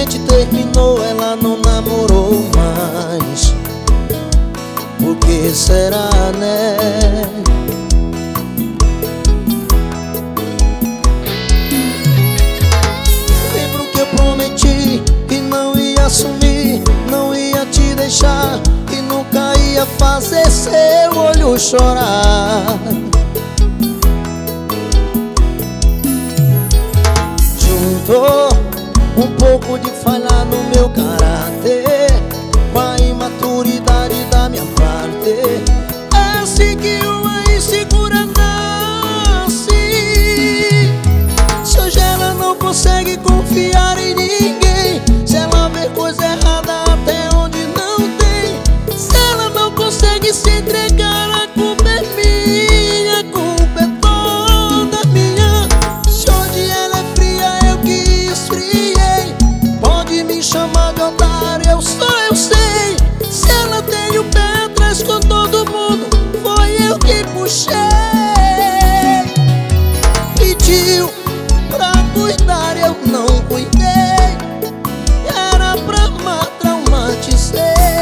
gente terminou, ela não namorou mais. Por que será, né? Lembro que eu prometi que não ia sumir, não ia te deixar, que nunca ia fazer seu olho chorar. Juntou um pouco de falha no meu caráter com a imaturidade da minha parte. É assim que uma insegura nasce. Se hoje ela não consegue confiar em ninguém, se ela vê coisa errada até onde não tem, se ela não consegue se entregar, a culpa é minha, a culpa é toda minha. Se hoje ela é fria, eu que esfriei. Pode me chamar de otário, eu sei. Se ela tem o pé atrás com todo mundo, foi eu que puxei. Pediu pra cuidar, eu não cuidei. Era pra amar, traumatizei.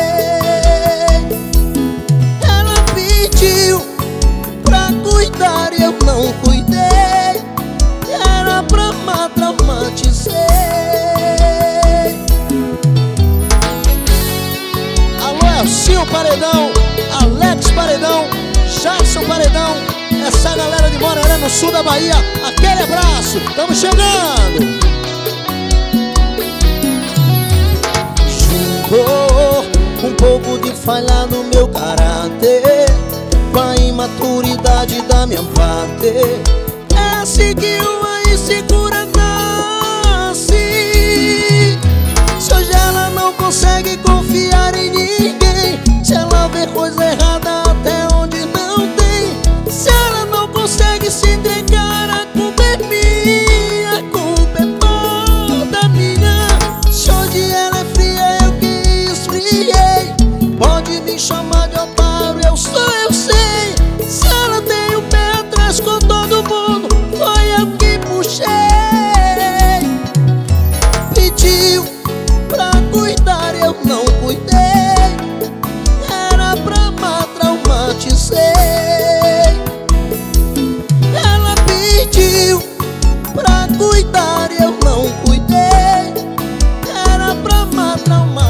Ela pediu pra cuidar, eu não cuidei. Era pra amar, traumatizei. Elcinho Paredão, Alex Paredão, Jackson Paredão, essa galera de Moraré, no sul da Bahia, aquele abraço, estamos chegando. Juntou um pouco de falha no meu caráter com a imaturidade da minha parte. É assim que uma insegura nasce. Se hoje ela não consegue confiar em ninguém, se ela vê coisa errada até onde não tem, se ela não consegue se entregar, a culpa é minha, a culpa é toda minha. Se hoje ela é fria, eu que esfriei. Pode me chamar de otário, eu sei. Se ela tem o pé atrás com todo mundo, foi eu que puxei. Pediu pra cuidar, eu não cuidei. Era pra amar, traumatizei. Ela pediu pra cuidar, eu não cuidei. Era pra amar, traumatizei.